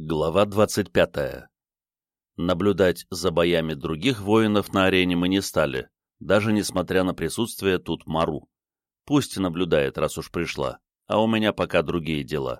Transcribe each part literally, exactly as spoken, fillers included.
Глава двадцать пятая. Наблюдать за боями других воинов на арене мы не стали, даже несмотря на присутствие тут Мару. Пусть наблюдает, раз уж пришла, а у меня пока другие дела.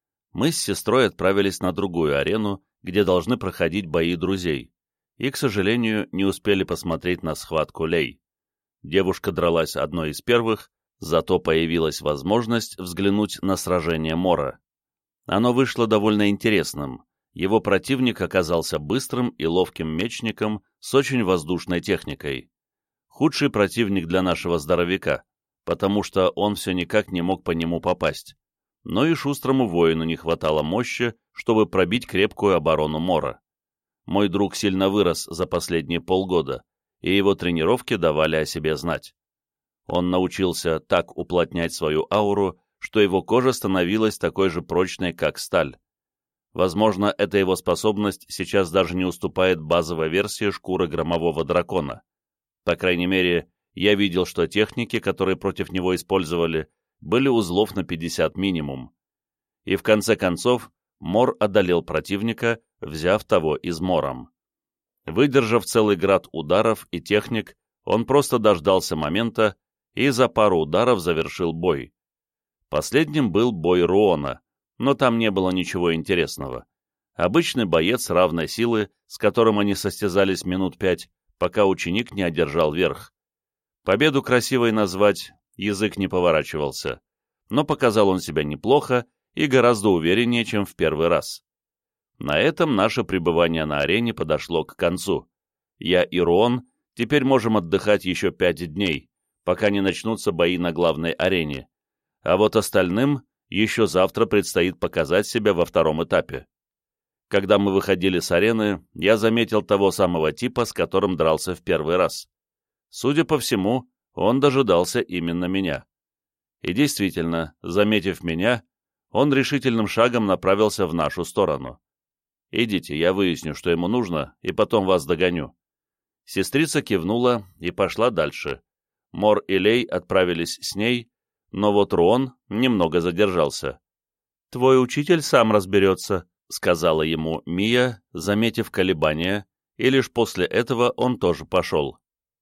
Мы с сестрой отправились на другую арену, где должны проходить бои друзей, и, к сожалению, не успели посмотреть на схватку Лей. Девушка дралась одной из первых, зато появилась возможность взглянуть на сражение Мора. Оно вышло довольно интересным. Его противник оказался быстрым и ловким мечником с очень воздушной техникой. Худший противник для нашего здоровяка, потому что он все никак не мог по нему попасть. Но и шустрому воину не хватало мощи, чтобы пробить крепкую оборону Мора. Мой друг сильно вырос за последние полгода, и его тренировки давали о себе знать. Он научился так уплотнять свою ауру, что его кожа становилась такой же прочной, как сталь. Возможно, эта его способность сейчас даже не уступает базовой версии шкуры громового дракона. По крайней мере, я видел, что техники, которые против него использовали, были узлов на пятьдесят минимум. И в конце концов, Мор одолел противника, взяв того измором. Выдержав целый град ударов и техник, он просто дождался момента и за пару ударов завершил бой. Последним был бой Руона, но там не было ничего интересного. Обычный боец равной силы, с которым они состязались минут пять, пока ученик не одержал верх. Победу красивой назвать язык не поворачивался, но показал он себя неплохо и гораздо увереннее, чем в первый раз. На этом наше пребывание на арене подошло к концу. Я и Руон теперь можем отдыхать еще пять дней, пока не начнутся бои на главной арене. А вот остальным еще завтра предстоит показать себя во втором этапе. Когда мы выходили с арены, я заметил того самого типа, с которым дрался в первый раз. Судя по всему, он дожидался именно меня. И действительно, заметив меня, он решительным шагом направился в нашу сторону. «Идите, я выясню, что ему нужно, и потом вас догоню». Сестрица кивнула и пошла дальше. Мор и Лей отправились с ней, но вот Руон немного задержался. «Твой учитель сам разберется», — сказала ему Мия, заметив колебания, и лишь после этого он тоже пошел.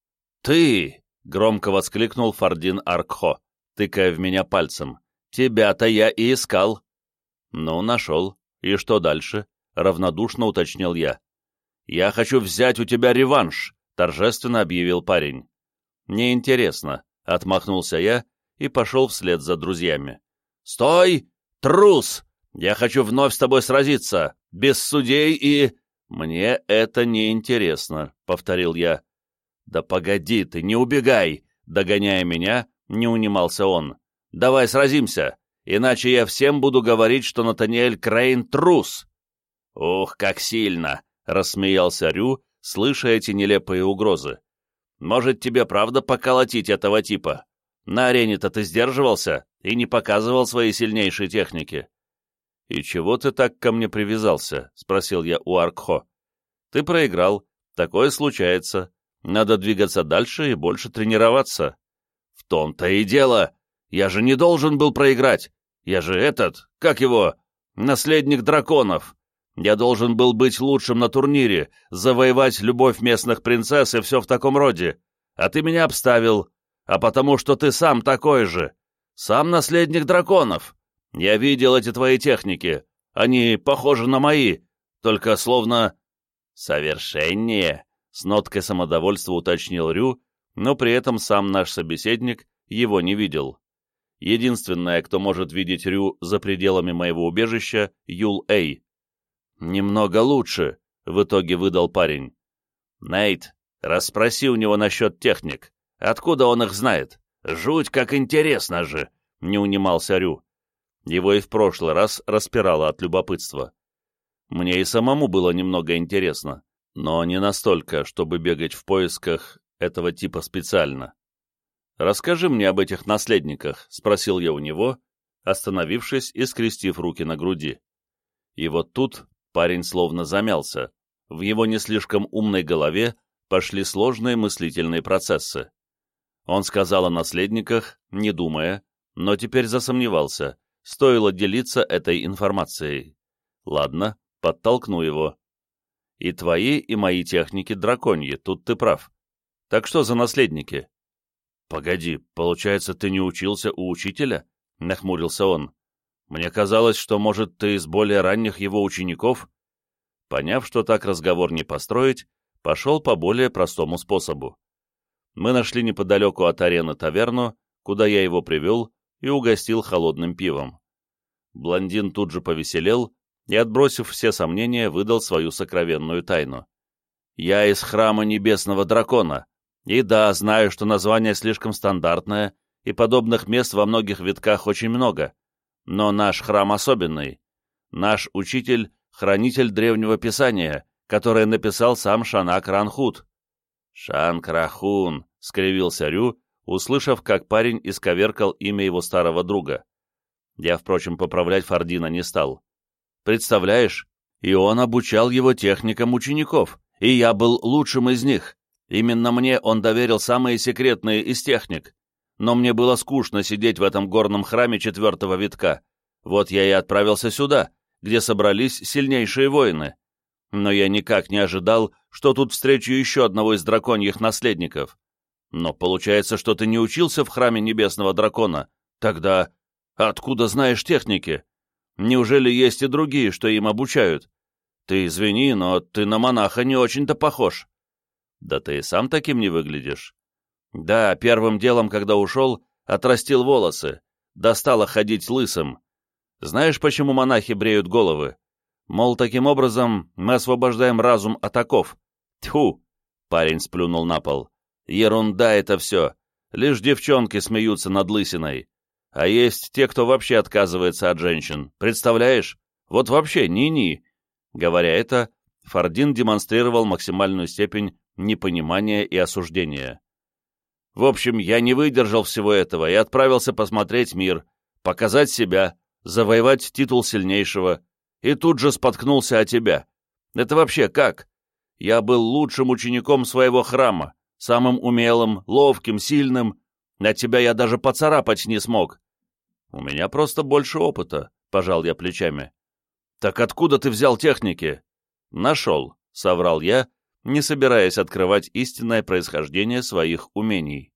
«Ты!» — громко воскликнул Фардин Аркхо, тыкая в меня пальцем. «Тебя-то я и искал». «Ну, нашел. И что дальше?» — равнодушно уточнил я. «Я хочу взять у тебя реванш», — торжественно объявил парень. «Неинтересно», — отмахнулся я и пошел вслед за друзьями. «Стой! Трус! Я хочу вновь с тобой сразиться, без судей и...» «Мне это не интересно», — повторил я. «Да погоди ты, не убегай!» — догоняя меня, не унимался он. «Давай сразимся, иначе я всем буду говорить, что Натаниэль Крейн трус!» «Ух, как сильно!» — рассмеялся Рю, слыша эти нелепые угрозы. «Может, тебе правда поколотить этого типа? На арене-то ты сдерживался и не показывал свои сильнейшие техники». «И чего ты так ко мне привязался?» — спросил я у Аркхо. «Ты проиграл. Такое случается. Надо двигаться дальше и больше тренироваться». «В том-то и дело. Я же не должен был проиграть. Я же этот, как его, наследник драконов. Я должен был быть лучшим на турнире, завоевать любовь местных принцесс и все в таком роде. А ты меня обставил. А потому что ты сам такой же. Сам наследник драконов. Я видел эти твои техники. Они похожи на мои, только словно...» «Совершеннее», — с ноткой самодовольства уточнил Рю, но при этом сам наш собеседник его не видел. Единственная, кто может видеть Рю за пределами моего убежища, Юл Эй. «Немного лучше», — в итоге выдал парень. «Нейт, расспроси у него насчет техник. Откуда он их знает? Жуть, как интересно же!» — не унимался Рю. Его и в прошлый раз распирало от любопытства. Мне и самому было немного интересно, но не настолько, чтобы бегать в поисках этого типа специально. «Расскажи мне об этих наследниках», — спросил я у него, остановившись и скрестив руки на груди. И вот тут парень словно замялся. В его не слишком умной голове пошли сложные мыслительные процессы. Он сказал о наследниках, не думая, но теперь засомневался, стоило делиться этой информацией. Ладно, Подтолкну его. И твои, и мои техники драконьи, тут ты прав. Так что за наследники? Погоди, получается, ты не учился у учителя? Нахмурился он. Мне казалось, что, может, ты из более ранних его учеников? Поняв, что так разговор не построить, пошел по более простому способу. Мы нашли неподалеку от арены таверну, куда я его привел, и угостил холодным пивом. Блондин тут же повеселел и, отбросив все сомнения, выдал свою сокровенную тайну. «Я из храма Небесного Дракона, и да, знаю, что название слишком стандартное, и подобных мест во многих витках очень много, но наш храм особенный. Наш учитель — хранитель древнего писания, которое написал сам Шанак Ранхут». «Шанк-Рахун», — скривился Рю, услышав, как парень исковеркал имя его старого друга. Я, впрочем, поправлять Фардина не стал. «Представляешь, и он обучал его техникам учеников, и я был лучшим из них. Именно мне он доверил самые секретные из техник. Но мне было скучно сидеть в этом горном храме четвертого витка. Вот я и отправился сюда, где собрались сильнейшие воины. Но я никак не ожидал, что тут встречу еще одного из драконьих наследников. Но получается, что ты не учился в храме Небесного Дракона. Тогда откуда знаешь техники? Неужели есть и другие, что им обучают? Ты извини, но ты на монаха не очень-то похож». «Да ты и сам таким не выглядишь». «Да, первым делом, когда ушел, отрастил волосы, достало ходить лысым. Знаешь, почему монахи бреют головы? Мол, таким образом мы освобождаем разум от оков». «Тьфу!» — парень сплюнул на пол. «Ерунда это все. Лишь девчонки смеются над лысиной. А есть те, кто вообще отказывается от женщин. Представляешь? Вот вообще ни-ни». Говоря это, Фардин демонстрировал максимальную степень непонимания и осуждения. «В общем, я не выдержал всего этого и отправился посмотреть мир, показать себя, завоевать титул сильнейшего, и тут же споткнулся о тебя. Это вообще как? Я был лучшим учеником своего храма, самым умелым, ловким, сильным, а тебя я даже поцарапать не смог». «У меня просто больше опыта», — пожал я плечами. «Так откуда ты взял техники?» «Нашел», — соврал я, не собираясь открывать истинное происхождение своих умений.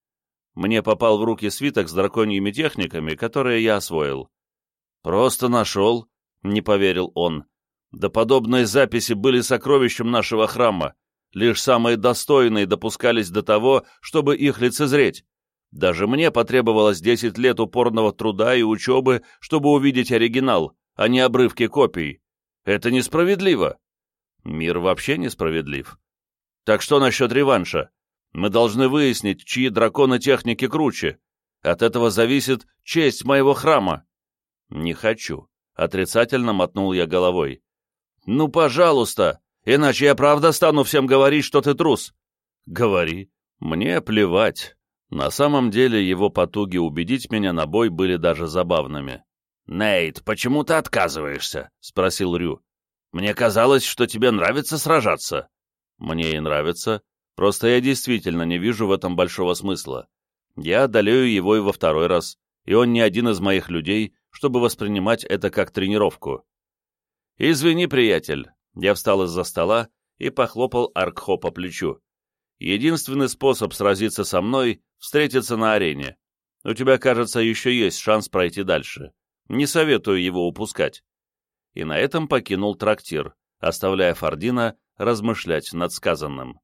Мне попал в руки свиток с драконьими техниками, которые я освоил. «Просто нашел», — не поверил он. «Да подобные записи были сокровищем нашего храма. Лишь самые достойные допускались до того, чтобы их лицезреть. Даже мне потребовалось десять лет упорного труда и учебы, чтобы увидеть оригинал, а не обрывки копий. Это несправедливо». «Мир вообще несправедлив. Так что насчет реванша? Мы должны выяснить, чьи драконы техники круче. От этого зависит честь моего храма». «Не хочу», — отрицательно мотнул я головой. «Ну, пожалуйста, иначе я правда стану всем говорить, что ты трус». «Говори. Мне плевать». На самом деле его потуги убедить меня на бой были даже забавными. «Нейт, почему ты отказываешься?» — спросил Рю. «Мне казалось, что тебе нравится сражаться». «Мне и нравится. Просто я действительно не вижу в этом большого смысла. Я одолею его и во второй раз, и он не один из моих людей, чтобы воспринимать это как тренировку». «Извини, приятель». Я встал из-за стола и похлопал Аркхо по плечу. «Единственный способ сразиться со мной — встретиться на арене. У тебя, кажется, еще есть шанс пройти дальше. Не советую его упускать». И на этом покинул трактир, оставляя Фардина размышлять над сказанным.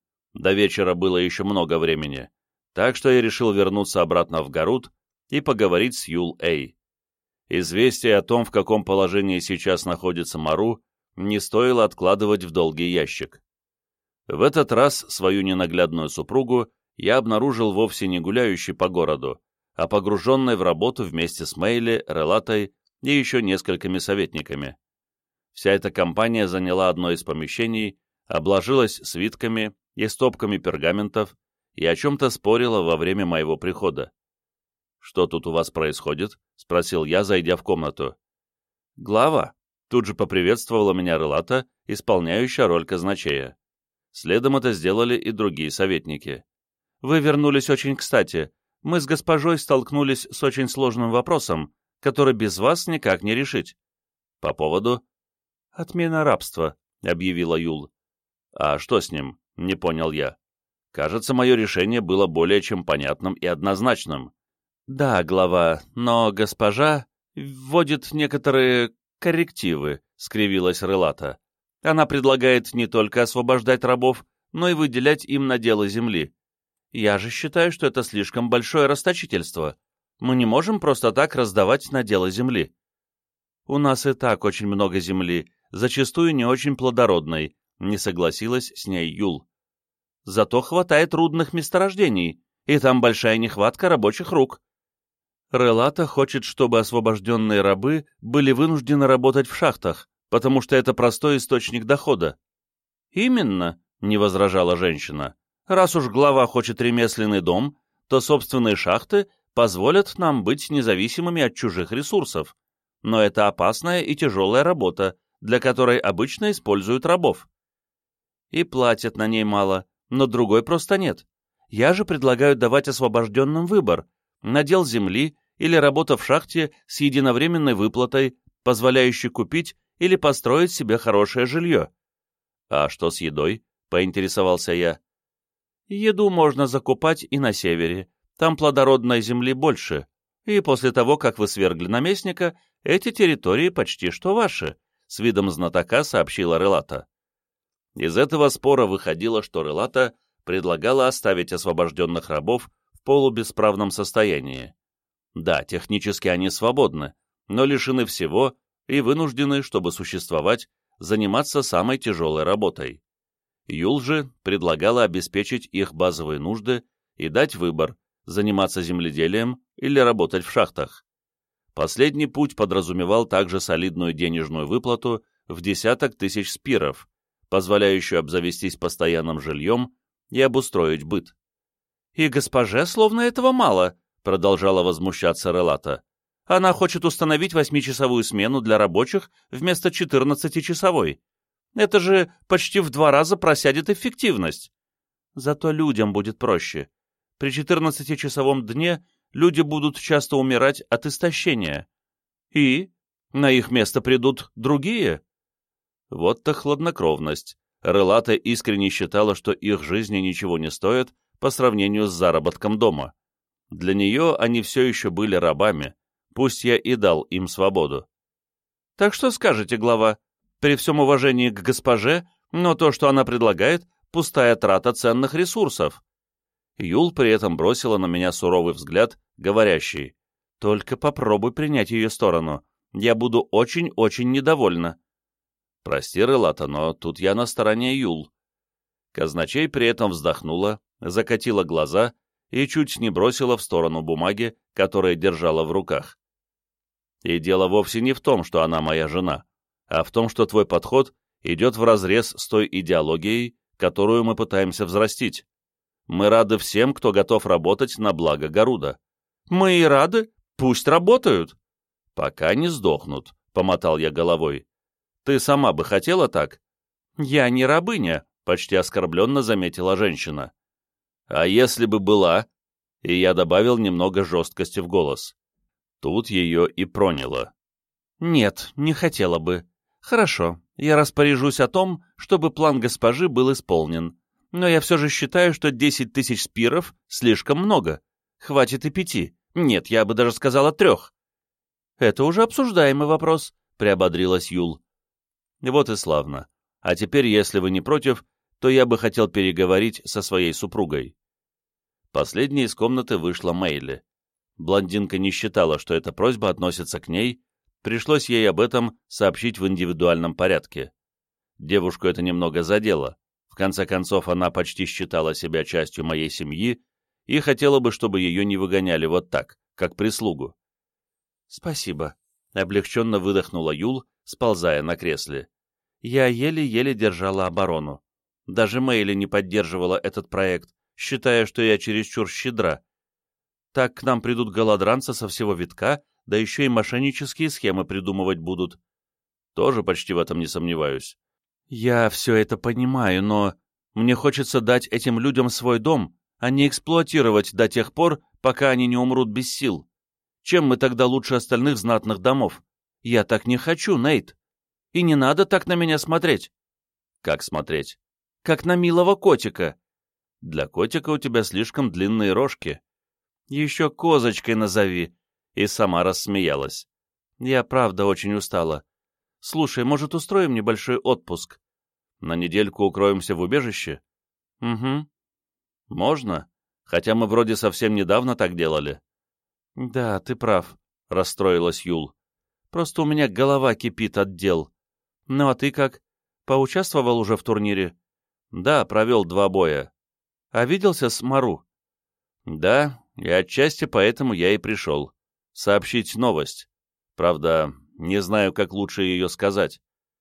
До вечера было еще много времени, так что я решил вернуться обратно в Гарут и поговорить с Юл-Эй. Известие о том, в каком положении сейчас находится Мару, не стоило откладывать в долгий ящик. В этот раз свою ненаглядную супругу я обнаружил вовсе не гуляющей по городу, а погруженной в работу вместе с Мейли, Релатой и еще несколькими советниками. Вся эта компания заняла одно из помещений, обложилась свитками и стопками пергаментов и о чем-то спорила во время моего прихода. «Что тут у вас происходит?» — спросил я, зайдя в комнату. «Глава», — тут же поприветствовала меня Релата, исполняющая роль казначея. Следом это сделали и другие советники. «Вы вернулись очень кстати. Мы с госпожой столкнулись с очень сложным вопросом, который без вас никак не решить». «По поводу?» «Отмена рабства», — объявила Юл. «А что с ним?» — не понял я. Кажется, мое решение было более чем понятным и однозначным. «Да, глава, но госпожа вводит некоторые коррективы», — скривилась Релата. «Она предлагает не только освобождать рабов, но и выделять им наделы земли. Я же считаю, что это слишком большое расточительство. Мы не можем просто так раздавать наделы земли». «У нас и так очень много земли, зачастую не очень плодородной», — не согласилась с ней Юл. «Зато хватает рудных месторождений, и там большая нехватка рабочих рук». Релата хочет, чтобы освобожденные рабы были вынуждены работать в шахтах, потому что это простой источник дохода. «Именно», — не возражала женщина, — «раз уж глава хочет ремесленный дом, то собственные шахты позволят нам быть независимыми от чужих ресурсов. Но это опасная и тяжелая работа, для которой обычно используют рабов. И платят на ней мало, но другой просто нет. Я же предлагаю давать освобожденным выбор, надел земли или работа в шахте с единовременной выплатой, позволяющей купить или построить себе хорошее жилье». «А что с едой?» — поинтересовался я. «Еду можно закупать и на севере, там плодородной земли больше, и после того, как вы свергли наместника, эти территории почти что ваши», — с видом знатока сообщила Релата. Из этого спора выходило, что Релата предлагала оставить освобожденных рабов в полубесправном состоянии. Да, технически они свободны, но лишены всего и вынуждены, чтобы существовать, заниматься самой тяжелой работой. Юл же предлагала обеспечить их базовые нужды и дать выбор – заниматься земледелием или работать в шахтах. Последний путь подразумевал также солидную денежную выплату в десяток тысяч спиров, позволяющую обзавестись постоянным жильем и обустроить быт. «И госпоже словно этого мало», — продолжала возмущаться Релата. «Она хочет установить восьмичасовую смену для рабочих вместо четырнадцатичасовой. Это же почти в два раза просядет эффективность. Зато людям будет проще. При четырнадцатичасовом дне люди будут часто умирать от истощения. И на их место придут другие». Вот-то хладнокровность. Релата искренне считала, что их жизни ничего не стоят по сравнению с заработком дома. Для нее они все еще были рабами, пусть я и дал им свободу. «Так что скажете, глава? При всем уважении к госпоже, но то, что она предлагает, пустая трата ценных ресурсов». Юл при этом бросила на меня суровый взгляд, говорящий: «Только попробуй принять ее сторону. Я буду очень-очень недовольна». «Прости, Релата, но тут я на стороне Юл». Казначей при этом вздохнула, закатила глаза и чуть не бросила в сторону бумаги, которые держала в руках. «И дело вовсе не в том, что она моя жена, а в том, что твой подход идет вразрез с той идеологией, которую мы пытаемся взрастить. Мы рады всем, кто готов работать на благо Гаруда». «Мы и рады, пусть работают». «Пока не сдохнут», — помотал я головой. «Ты сама бы хотела так?» «Я не рабыня», — почти оскорбленно заметила женщина. «А если бы была?» И я добавил немного жесткости в голос. Тут ее и проняло. «Нет, не хотела бы. Хорошо, я распоряжусь о том, чтобы план госпожи был исполнен. Но я все же считаю, что десять тысяч спиров слишком много. Хватит и пяти. Нет, я бы даже сказала трех». «Это уже обсуждаемый вопрос», — приободрилась Юл. «Вот и славно. А теперь, если вы не против, то я бы хотел переговорить со своей супругой». Последней из комнаты вышла Мэйли. Блондинка не считала, что эта просьба относится к ней, пришлось ей об этом сообщить в индивидуальном порядке. Девушку это немного задело. В конце концов, она почти считала себя частью моей семьи и хотела бы, чтобы ее не выгоняли вот так, как прислугу. «Спасибо», — облегченно выдохнула Юл, сползая на кресле. «Я еле-еле держала оборону. Даже Мэйли не поддерживала этот проект, считая, что я чересчур щедра. Так к нам придут голодранцы со всего витка, да еще и мошеннические схемы придумывать будут». «Тоже почти в этом не сомневаюсь». «Я все это понимаю, но мне хочется дать этим людям свой дом, а не эксплуатировать до тех пор, пока они не умрут без сил. Чем мы тогда лучше остальных знатных домов? Я так не хочу, Нейт». И не надо так на меня смотреть. Как смотреть? Как на милого котика. Для котика у тебя слишком длинные рожки. Еще козочкой назови. И сама рассмеялась. Я правда очень устала. Слушай, может, устроим небольшой отпуск? На недельку укроемся в убежище? Угу. Можно, хотя мы вроде совсем недавно так делали. Да, ты прав, расстроилась Юл. Просто у меня голова кипит от дел. Ну а ты как? Поучаствовал уже в турнире? Да, провел два боя. А виделся с Мару? Да, и отчасти поэтому я и пришел. Сообщить новость. Правда, не знаю, как лучше ее сказать.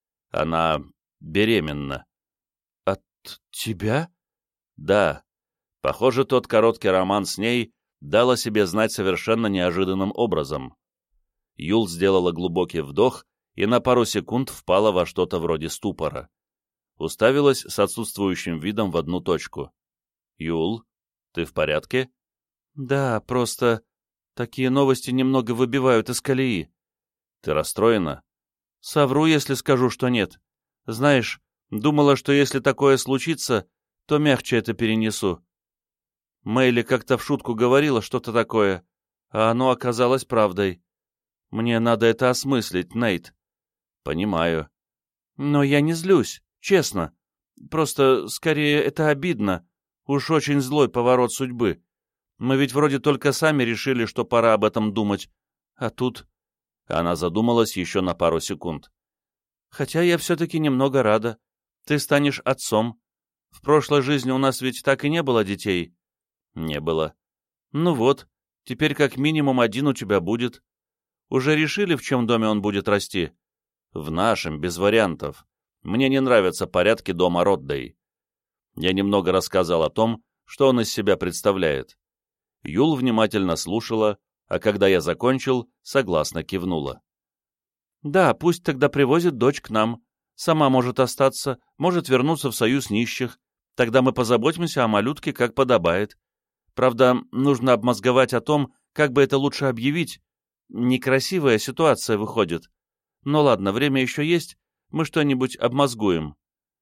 Она беременна. От тебя? Да. Похоже, тот короткий роман с ней дал о себе знать совершенно неожиданным образом. Юл сделала глубокий вдох и на пару секунд впала во что-то вроде ступора. Уставилась с отсутствующим видом в одну точку. «Юл, ты в порядке?» «Да, просто такие новости немного выбивают из колеи». «Ты расстроена?» «Совру, если скажу, что нет. Знаешь, думала, что если такое случится, то мягче это перенесу. Мэйли как-то в шутку говорила что-то такое, а оно оказалось правдой. Мне надо это осмыслить, Нейт». «Понимаю». «Но я не злюсь, честно. Просто, скорее, это обидно. Уж очень злой поворот судьбы. Мы ведь вроде только сами решили, что пора об этом думать. А тут...» Она задумалась еще на пару секунд. «Хотя я все-таки немного рада. Ты станешь отцом. В прошлой жизни у нас ведь так и не было детей». «Не было». «Ну вот, теперь как минимум один у тебя будет. Уже решили, в чем доме он будет расти?» «В нашем, без вариантов. Мне не нравятся порядки дома Роддей». Я немного рассказал о том, что он из себя представляет. Юл внимательно слушала, а когда я закончил, согласно кивнула. «Да, пусть тогда привозит дочь к нам. Сама может остаться, может вернуться в союз нищих. Тогда мы позаботимся о малютке, как подобает. Правда, нужно обмозговать о том, как бы это лучше объявить. Некрасивая ситуация выходит. Но ладно, время еще есть, мы что-нибудь обмозгуем».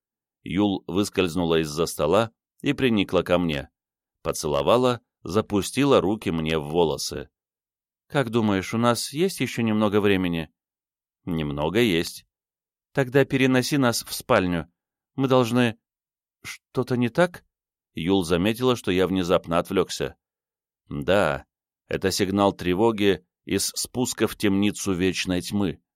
Юл выскользнула из-за стола и приникла ко мне. Поцеловала, запустила руки мне в волосы. «Как думаешь, у нас есть еще немного времени?» «Немного есть». «Тогда переноси нас в спальню. Мы должны...» «Что-то не так?» Юл заметила, что я внезапно отвлекся. «Да, это сигнал тревоги из спуска в темницу вечной тьмы.